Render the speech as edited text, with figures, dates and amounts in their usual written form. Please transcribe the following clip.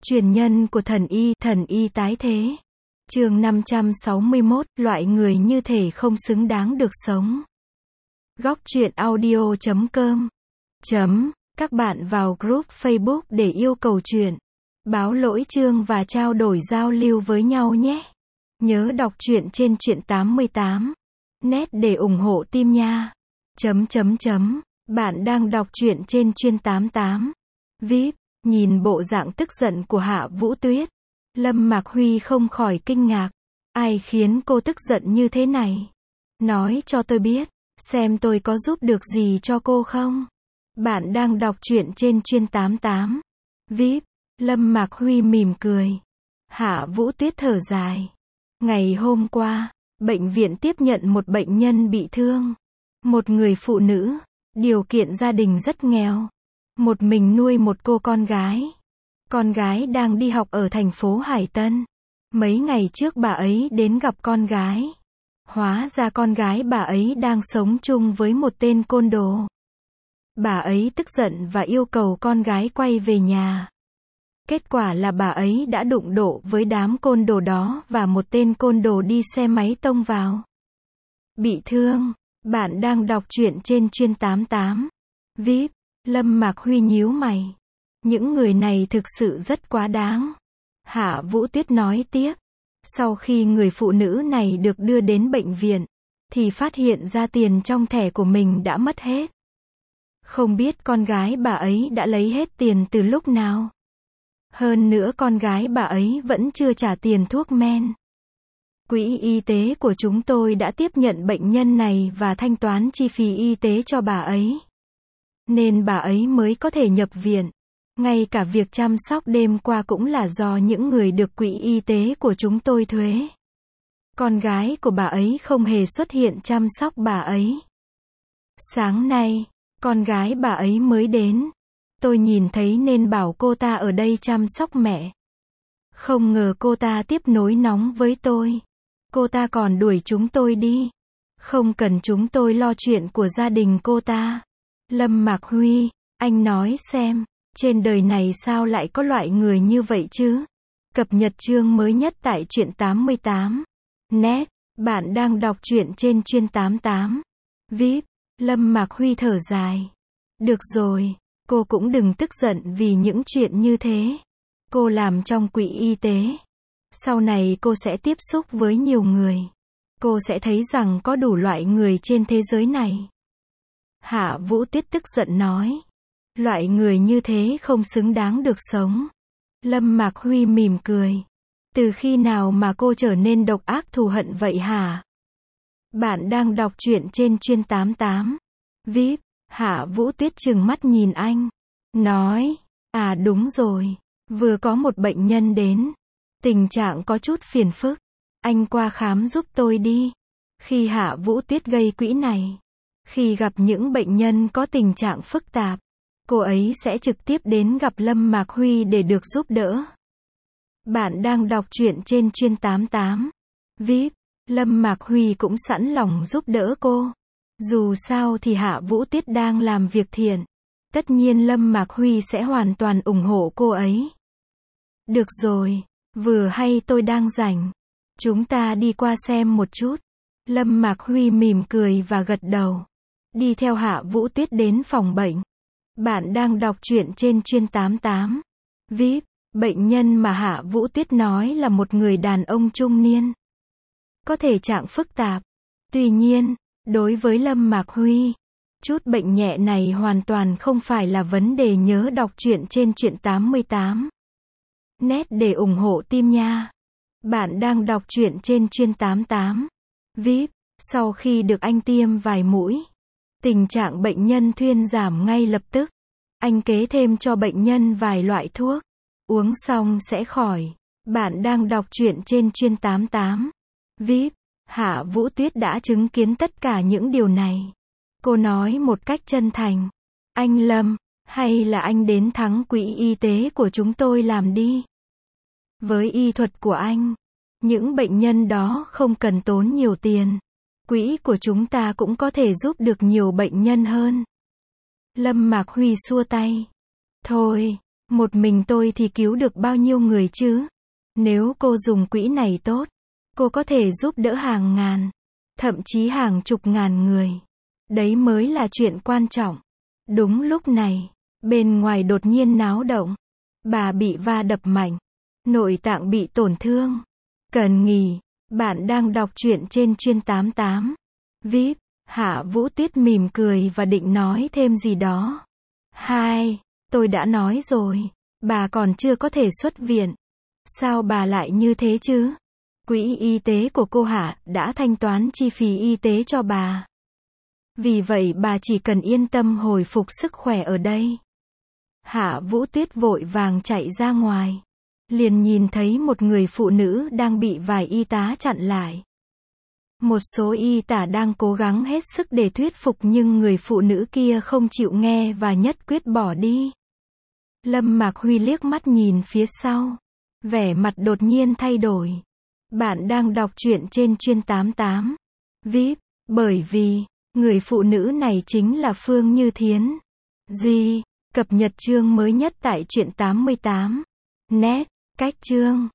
Truyền nhân của thần y tái thế. Chương 561, loại người như thể không xứng đáng được sống. Góc truyện audio.com. Các bạn vào group Facebook để yêu cầu truyện, báo lỗi chương và trao đổi giao lưu với nhau nhé. Nhớ đọc truyện trên truyện 88 net để ủng hộ team nha. Bạn đang đọc truyện trên chuyên 88 VIP. Nhìn bộ dạng tức giận của Hạ Vũ Tuyết, Lâm Mạc Huy không khỏi kinh ngạc. Ai khiến cô tức giận như thế này? Nói cho tôi biết, xem tôi có giúp được gì cho cô không? Bạn đang đọc truyện trên chuyên 88 VIP. Lâm Mạc Huy mỉm cười. Hạ Vũ Tuyết thở dài. Ngày hôm qua, bệnh viện tiếp nhận một bệnh nhân bị thương. Một người phụ nữ, điều kiện gia đình rất nghèo. Một mình nuôi một cô con gái. Con gái đang đi học ở thành phố Hải Tân. Mấy ngày trước bà ấy đến gặp con gái. Hóa ra con gái bà ấy đang sống chung với một tên côn đồ. Bà ấy tức giận và yêu cầu con gái quay về nhà. Kết quả là bà ấy đã đụng độ với đám côn đồ đó và một tên côn đồ đi xe máy tông vào. Bị thương. Bạn đang đọc truyện trên chuyên 88 VIP. Lâm Mạc Huy nhíu mày. Những người này thực sự rất quá đáng. Hạ Vũ Tuyết nói tiếp. Sau khi người phụ nữ này được đưa đến bệnh viện, thì phát hiện ra tiền trong thẻ của mình đã mất hết. Không biết con gái bà ấy đã lấy hết tiền từ lúc nào. Hơn nữa con gái bà ấy vẫn chưa trả tiền thuốc men. Quỹ y tế của chúng tôi đã tiếp nhận bệnh nhân này và thanh toán chi phí y tế cho bà ấy. Nên bà ấy mới có thể nhập viện. Ngay cả việc chăm sóc đêm qua cũng là do những người được quỹ y tế của chúng tôi thuế. Con gái của bà ấy không hề xuất hiện chăm sóc bà ấy. Sáng nay, con gái bà ấy mới đến. Tôi nhìn thấy nên bảo cô ta ở đây chăm sóc mẹ. Không ngờ cô ta tiếp nối nóng với tôi. Cô ta còn đuổi chúng tôi đi. Không cần chúng tôi lo chuyện của gia đình cô ta. Lâm Mạc Huy, anh nói xem, trên đời này sao lại có loại người như vậy chứ? Cập nhật chương mới nhất tại truyện 88 net. Bạn đang đọc truyện trên chuyên 88 VIP. Lâm Mạc Huy thở dài. Được rồi, cô cũng đừng tức giận vì những chuyện như thế. Cô làm trong quỹ y tế. Sau này cô sẽ tiếp xúc với nhiều người. Cô sẽ thấy rằng có đủ loại người trên thế giới này. Hạ Vũ Tuyết tức giận nói. Loại người như thế không xứng đáng được sống. Lâm Mạc Huy mỉm cười. Từ khi nào mà cô trở nên độc ác thù hận vậy hả? Bạn đang đọc truyện trên chuyên 88 VIP. Hạ Vũ Tuyết trừng mắt nhìn anh. Nói. À đúng rồi. Vừa có một bệnh nhân đến. Tình trạng có chút phiền phức. Anh qua khám giúp tôi đi. Khi Hạ Vũ Tuyết gây quỹ này, khi gặp những bệnh nhân có tình trạng phức tạp, cô ấy sẽ trực tiếp đến gặp Lâm Mạc Huy để được giúp đỡ. Bạn đang đọc truyện trên chuyên 88 VIP. Lâm Mạc Huy cũng sẵn lòng giúp đỡ cô. Dù sao thì Hạ Vũ Tuyết đang làm việc thiện. Tất nhiên Lâm Mạc Huy sẽ hoàn toàn ủng hộ cô ấy. Được rồi, vừa hay tôi đang rảnh. Chúng ta đi qua xem một chút. Lâm Mạc Huy mỉm cười và gật đầu. Đi theo Hạ Vũ Tuyết đến phòng bệnh. Bạn đang đọc truyện trên chuyên 88 VIP. Bệnh nhân mà Hạ Vũ Tuyết nói là một người đàn ông trung niên. Có thể trạng phức tạp. Tuy nhiên, đối với Lâm Mạc Huy, chút bệnh nhẹ này hoàn toàn không phải là vấn đề. Nhớ đọc truyện trên truyện 88 net để ủng hộ team nha. Bạn đang đọc truyện trên chuyên 88 VIP. Sau khi được anh tiêm vài mũi, tình trạng bệnh nhân thuyên giảm ngay lập tức. Anh kế thêm cho bệnh nhân vài loại thuốc. Uống xong sẽ khỏi. Bạn đang đọc truyện trên chuyên 88 VIP. Hạ Vũ Tuyết đã chứng kiến tất cả những điều này. Cô nói một cách chân thành. Anh Lâm, hay là anh đến thắng quỹ y tế của chúng tôi làm đi. Với y thuật của anh, những bệnh nhân đó không cần tốn nhiều tiền. Quỹ của chúng ta cũng có thể giúp được nhiều bệnh nhân hơn. Lâm Mạc Huy xua tay. Thôi, Một mình tôi thì cứu được bao nhiêu người chứ? Nếu cô dùng quỹ này tốt, cô có thể giúp đỡ hàng ngàn, thậm chí hàng chục ngàn người. Đấy mới là chuyện quan trọng. Đúng lúc này, bên ngoài đột nhiên náo động. Bà bị va đập mạnh. Nội tạng bị tổn thương. Cần nghỉ. Bạn đang đọc truyện trên Chuyên 88. VIP. Hạ Vũ Tuyết mỉm cười và định nói thêm gì đó. Tôi đã nói rồi. Bà còn chưa có thể xuất viện. Sao bà lại như thế chứ? Quỹ y tế của cô Hạ đã thanh toán chi phí y tế cho bà. Vì vậy bà chỉ cần yên tâm hồi phục sức khỏe ở đây. Hạ Vũ Tuyết vội vàng chạy ra ngoài. Liền nhìn thấy một người phụ nữ đang bị vài y tá chặn lại. Một số y tá đang cố gắng hết sức để thuyết phục nhưng người phụ nữ kia không chịu nghe và nhất quyết bỏ đi. Lâm Mạc Huy liếc mắt nhìn phía sau. Vẻ mặt đột nhiên thay đổi. Bạn đang đọc truyện trên Chuyên 88. VIP. Bởi vì, người phụ nữ này chính là Phương Như Thiến. Cập nhật chương mới nhất tại Truyện 88. Net. Cách chương